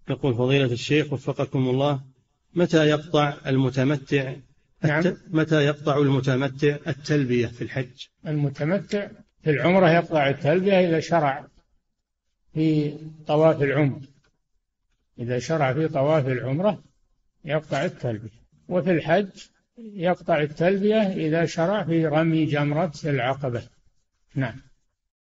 يقول فضيلة الشيخ وفقكم الله، متى يقطع المتمتع نعم. متى يقطع المتمتع التلبية في الحج؟ المتمتع في العمرة يقطع التلبية إذا شرع في طواف العمرة، إذا شرع في طواف العمرة يقطع التلبية. وفي الحج يقطع التلبية إذا شرع في رمي جمرة العقبة. نعم.